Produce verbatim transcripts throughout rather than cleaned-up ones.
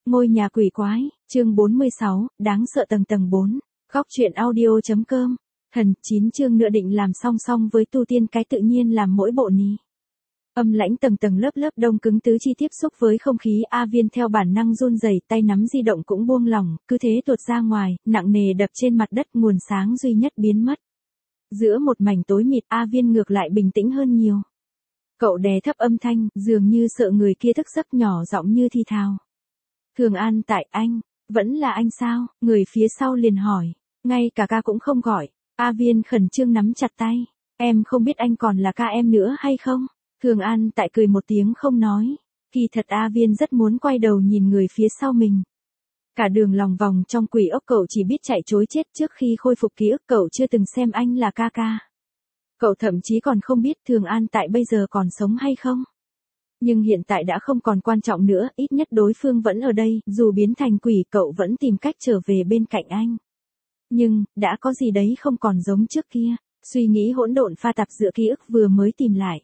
Ngôi nhà quỷ quái, chương bốn mươi sáu, đáng sợ tầng tầng bốn. Góc truyện audio.com. Thần, chín chương nữa định làm song song với tu tiên cái tự nhiên làm mỗi bộ ní. Âm lãnh tầng tầng lớp lớp đông cứng tứ chi tiếp xúc với không khí. A Viên theo bản năng run rẩy, tay nắm di động cũng buông lỏng, cứ thế tuột ra ngoài, nặng nề đập trên mặt đất, nguồn sáng duy nhất biến mất. Giữa một mảnh tối mịt, A Viên ngược lại bình tĩnh hơn nhiều. Cậu đè thấp âm thanh, dường như sợ người kia thức giấc, nhỏ giọng như thì thào. Thường An tại anh, vẫn là anh sao? Người phía sau liền hỏi, ngay cả ca cũng không gọi. A Viên khẩn trương nắm chặt tay, em không biết anh còn là ca em nữa hay không? Thường An tại cười một tiếng không nói. Kỳ thật A Viên rất muốn quay đầu nhìn người phía sau mình. Cả đường lòng vòng trong quỷ ốc cậu chỉ biết chạy trối chết. Trước khi khôi phục ký ức cậu chưa từng xem anh là ca ca. Cậu thậm chí còn không biết Thường An tại bây giờ còn sống hay không. Nhưng hiện tại đã không còn quan trọng nữa, ít nhất đối phương vẫn ở đây, dù biến thành quỷ cậu vẫn tìm cách trở về bên cạnh anh. Nhưng, đã có gì đấy không còn giống trước kia, suy nghĩ hỗn độn pha tạp giữa ký ức vừa mới tìm lại.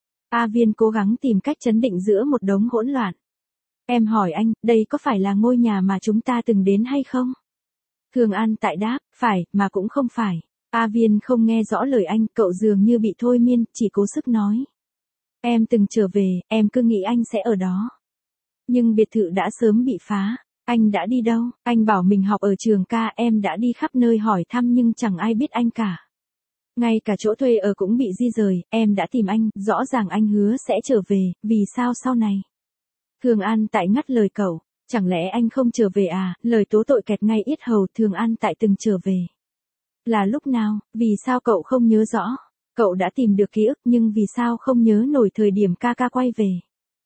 A Viên cố gắng tìm cách trấn định giữa một đống hỗn loạn. Em hỏi anh, đây có phải là ngôi nhà mà chúng ta từng đến hay không? Thường An tại đáp, phải, mà cũng không phải. A Viên không nghe rõ lời anh, cậu dường như bị thôi miên, chỉ cố sức nói. Em từng trở về, em cứ nghĩ anh sẽ ở đó. Nhưng biệt thự đã sớm bị phá. Anh đã đi đâu? Anh bảo mình học ở trường ca, em đã đi khắp nơi hỏi thăm nhưng chẳng ai biết anh cả. Ngay cả chỗ thuê ở cũng bị di rời, em đã tìm anh, rõ ràng anh hứa sẽ trở về, vì sao sau này? Thường An tại ngắt lời cậu, chẳng lẽ anh không trở về à? Lời tố tội kẹt ngay yết hầu. Thường An tại từng trở về. Là lúc nào? Vì sao cậu không nhớ rõ? Cậu đã tìm được ký ức nhưng vì sao không nhớ nổi thời điểm ca ca quay về?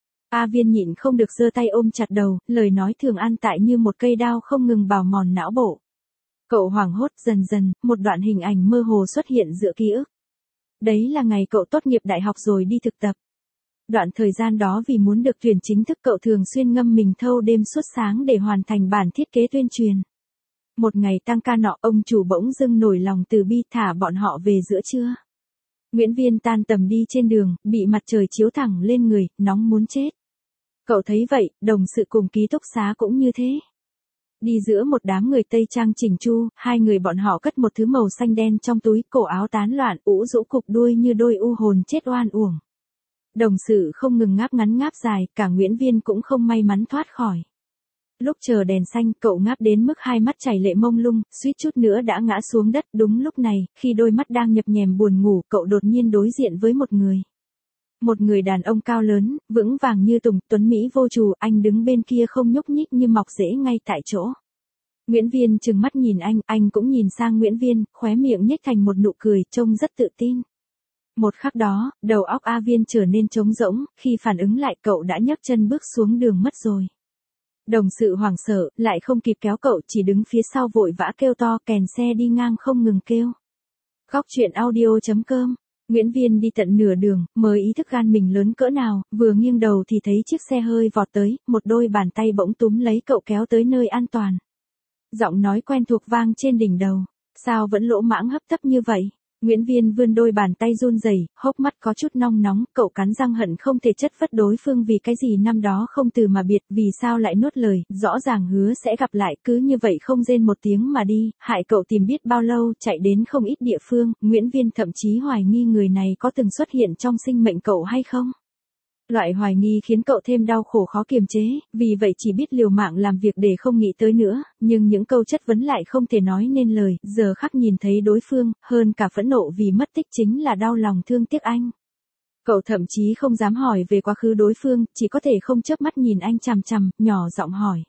A Viên nhịn không được giơ tay ôm chặt đầu, lời nói Thường An tại như một cây đao không ngừng bào mòn não bộ. Cậu hoảng hốt, dần dần, một đoạn hình ảnh mơ hồ xuất hiện giữa ký ức. Đấy là ngày cậu tốt nghiệp đại học rồi đi thực tập. Đoạn thời gian đó vì muốn được tuyển chính thức cậu thường xuyên ngâm mình thâu đêm suốt sáng để hoàn thành bản thiết kế tuyên truyền. Một ngày tăng ca nọ, ông chủ bỗng dưng nổi lòng từ bi thả bọn họ về giữa trưa. Nguyễn Viên tan tầm đi trên đường, bị mặt trời chiếu thẳng lên người, nóng muốn chết. Cậu thấy vậy, đồng sự cùng ký túc xá cũng như thế. Đi giữa một đám người Tây trang chỉnh chu, hai người bọn họ cất một thứ màu xanh đen trong túi, cổ áo tán loạn, ủ rũ cục đuôi như đôi u hồn chết oan uổng. Đồng sự không ngừng ngáp ngắn ngáp dài, cả Nguyễn Viên cũng không may mắn thoát khỏi. Lúc chờ đèn xanh, cậu ngáp đến mức hai mắt chảy lệ mông lung, suýt chút nữa đã ngã xuống đất. Đúng lúc này, khi đôi mắt đang nhập nhèm buồn ngủ, cậu đột nhiên đối diện với một người. Một người đàn ông cao lớn, vững vàng như tùng, tuấn mỹ vô trù, anh đứng bên kia không nhúc nhích như mọc rễ ngay tại chỗ. Nguyễn Viên trừng mắt nhìn anh, anh cũng nhìn sang Nguyễn Viên, khóe miệng nhếch thành một nụ cười, trông rất tự tin. Một khắc đó, đầu óc A Viên trở nên trống rỗng, khi phản ứng lại cậu đã nhấc chân bước xuống đường mất rồi. Đồng sự hoảng sợ, lại không kịp kéo cậu, chỉ đứng phía sau vội vã kêu to, kèn xe đi ngang không ngừng kêu. Góc truyện audio.com. Nguyễn Viên đi tận nửa đường, mới ý thức gan mình lớn cỡ nào, vừa nghiêng đầu thì thấy chiếc xe hơi vọt tới, một đôi bàn tay bỗng túm lấy cậu kéo tới nơi an toàn. Giọng nói quen thuộc vang trên đỉnh đầu, sao vẫn lỗ mãng hấp tấp như vậy? Nguyễn Viên vươn đôi bàn tay run rẩy, hốc mắt có chút nong nóng, cậu cắn răng hận không thể chất vấn đối phương vì cái gì năm đó không từ mà biệt, vì sao lại nuốt lời, rõ ràng hứa sẽ gặp lại, cứ như vậy không rên một tiếng mà đi, hại cậu tìm biết bao lâu, chạy đến không ít địa phương. Nguyễn Viên thậm chí hoài nghi người này có từng xuất hiện trong sinh mệnh cậu hay không. Loại hoài nghi khiến cậu thêm đau khổ khó kiềm chế, vì vậy chỉ biết liều mạng làm việc để không nghĩ tới nữa, nhưng những câu chất vấn lại không thể nói nên lời. Giờ khắc nhìn thấy đối phương, hơn cả phẫn nộ vì mất tích chính là đau lòng thương tiếc anh. Cậu thậm chí không dám hỏi về quá khứ đối phương, chỉ có thể không chớp mắt nhìn anh chằm chằm, nhỏ giọng hỏi.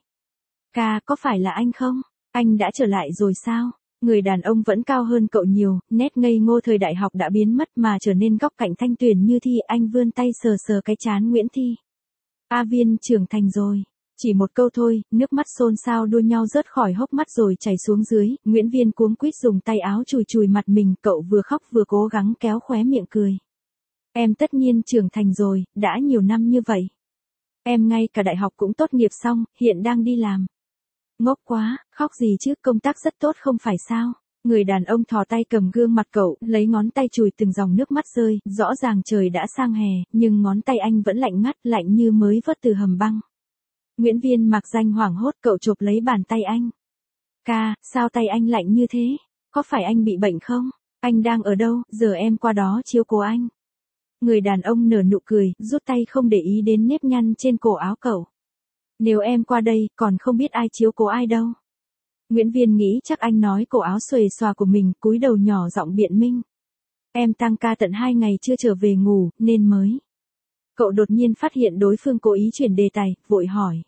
Ca, có phải là anh không? Anh đã trở lại rồi sao? Người đàn ông vẫn cao hơn cậu nhiều, nét ngây ngô thời đại học đã biến mất mà trở nên góc cạnh thanh tuyền như Thi. Anh vươn tay sờ sờ cái trán Nguyễn Thi. A Viên trưởng thành rồi. Chỉ một câu thôi, nước mắt xôn xao đua nhau rớt khỏi hốc mắt rồi chảy xuống dưới. Nguyễn Viên cuống quýt dùng tay áo chùi chùi mặt mình, cậu vừa khóc vừa cố gắng kéo khóe miệng cười. Em tất nhiên trưởng thành rồi, đã nhiều năm như vậy. Em ngay cả đại học cũng tốt nghiệp xong, hiện đang đi làm. Ngốc quá, khóc gì chứ, công tác rất tốt không phải sao? Người đàn ông thò tay cầm gương mặt cậu, lấy ngón tay chùi từng dòng nước mắt rơi, rõ ràng trời đã sang hè, nhưng ngón tay anh vẫn lạnh ngắt, lạnh như mới vớt từ hầm băng. Nguyễn Viên mặc danh hoảng hốt, cậu chộp lấy bàn tay anh. Ca, sao tay anh lạnh như thế? Có phải anh bị bệnh không? Anh đang ở đâu, giờ em qua đó chiếu cố anh. Người đàn ông nở nụ cười, rút tay không để ý đến nếp nhăn trên cổ áo cậu. Nếu em qua đây, còn không biết ai chiếu cố ai đâu. Nguyễn Viên nghĩ chắc anh nói cổ áo xuề xòa của mình, cúi đầu nhỏ giọng biện minh. Em tăng ca tận hai ngày chưa trở về ngủ, nên mới. Cậu đột nhiên phát hiện đối phương cố ý chuyển đề tài, vội hỏi.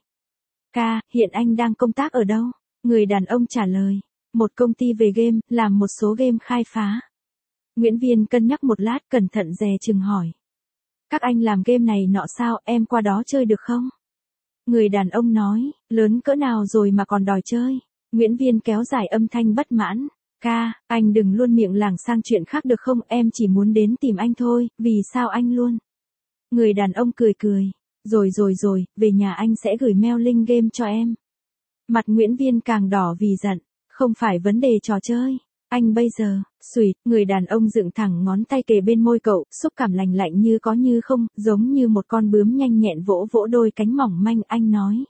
Ca, hiện anh đang công tác ở đâu? Người đàn ông trả lời. Một công ty về game, làm một số game khai phá. Nguyễn Viên cân nhắc một lát, cẩn thận dè chừng hỏi. Các anh làm game này nọ sao, em qua đó chơi được không? Người đàn ông nói, lớn cỡ nào rồi mà còn đòi chơi. Nguyễn Viên kéo dài âm thanh bất mãn. Ca, anh đừng luôn miệng lảng sang chuyện khác được không, em chỉ muốn đến tìm anh thôi, vì sao anh luôn? Người đàn ông cười cười. Rồi rồi rồi, về nhà anh sẽ gửi mail link game cho em. Mặt Nguyễn Viên càng đỏ vì giận. Không phải vấn đề trò chơi. Anh bây giờ, xùi, người đàn ông dựng thẳng ngón tay kề bên môi cậu, xúc cảm lành lạnh như có như không, giống như một con bướm nhanh nhẹn vỗ vỗ đôi cánh mỏng manh, anh nói.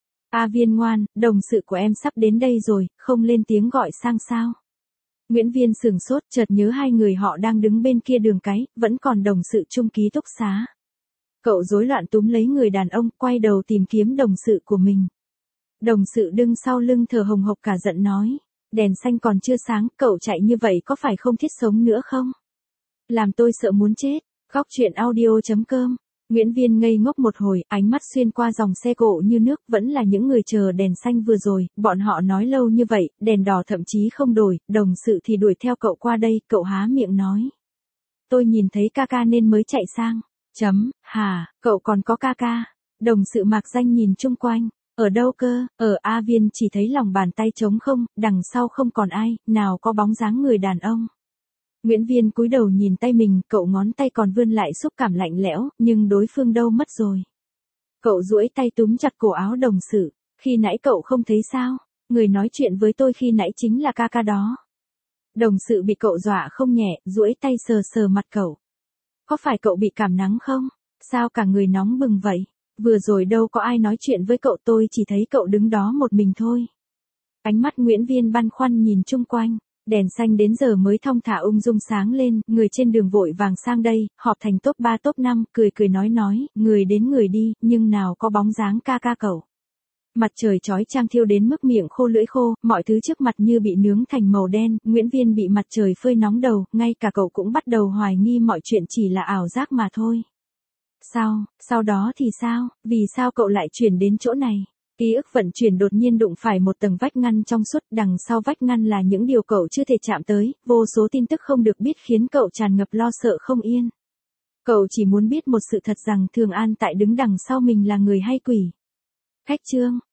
A Viên ngoan, đồng sự của em sắp đến đây rồi, không lên tiếng gọi sang sao? Nguyễn Viên sửng sốt, chợt nhớ hai người họ đang đứng bên kia đường cái, vẫn còn đồng sự chung ký túc xá. Cậu rối loạn túm lấy người đàn ông, quay đầu tìm kiếm đồng sự của mình. Đồng sự đứng sau lưng thở hồng hộc cả giận nói. Đèn xanh còn chưa sáng, cậu chạy như vậy có phải không thiết sống nữa không? Làm tôi sợ muốn chết. Góc chuyện audio chấm com. Nguyễn Viên ngây ngốc một hồi, ánh mắt xuyên qua dòng xe cộ như nước, vẫn là những người chờ đèn xanh vừa rồi, bọn họ nói lâu như vậy, đèn đỏ thậm chí không đổi, đồng sự thì đuổi theo cậu qua đây, cậu há miệng nói. Tôi nhìn thấy ca ca nên mới chạy sang. Chấm, hà, cậu còn có ca ca. Đồng sự mạc danh nhìn chung quanh. Ở đâu cơ, ở A Viên chỉ thấy lòng bàn tay trống không, đằng sau không còn ai, nào có bóng dáng người đàn ông. Nguyễn Viên cúi đầu nhìn tay mình, cậu ngón tay còn vươn lại xúc cảm lạnh lẽo, nhưng đối phương đâu mất rồi. Cậu duỗi tay túm chặt cổ áo đồng sự, khi nãy cậu không thấy sao, người nói chuyện với tôi khi nãy chính là ca ca đó. Đồng sự bị cậu dọa không nhẹ, duỗi tay sờ sờ mặt cậu. Có phải cậu bị cảm nắng không? Sao cả người nóng bừng vậy? Vừa rồi đâu có ai nói chuyện với cậu, tôi chỉ thấy cậu đứng đó một mình thôi. Ánh mắt Nguyễn Viên băn khoăn nhìn chung quanh, đèn xanh đến giờ mới thong thả ung dung sáng lên, người trên đường vội vàng sang đây, họp thành top ba top năm, cười cười nói nói, người đến người đi, nhưng nào có bóng dáng ca ca cậu. Mặt trời chói chang thiêu đến mức miệng khô lưỡi khô, mọi thứ trước mặt như bị nướng thành màu đen, Nguyễn Viên bị mặt trời phơi nóng đầu, ngay cả cậu cũng bắt đầu hoài nghi mọi chuyện chỉ là ảo giác mà thôi. Sao, sau đó thì sao, vì sao cậu lại chuyển đến chỗ này? Ký ức vận chuyển đột nhiên đụng phải một tầng vách ngăn trong suốt, đằng sau vách ngăn là những điều cậu chưa thể chạm tới, vô số tin tức không được biết khiến cậu tràn ngập lo sợ không yên. Cậu chỉ muốn biết một sự thật rằng Thường An tại đứng đằng sau mình là người hay quỷ. Khách chương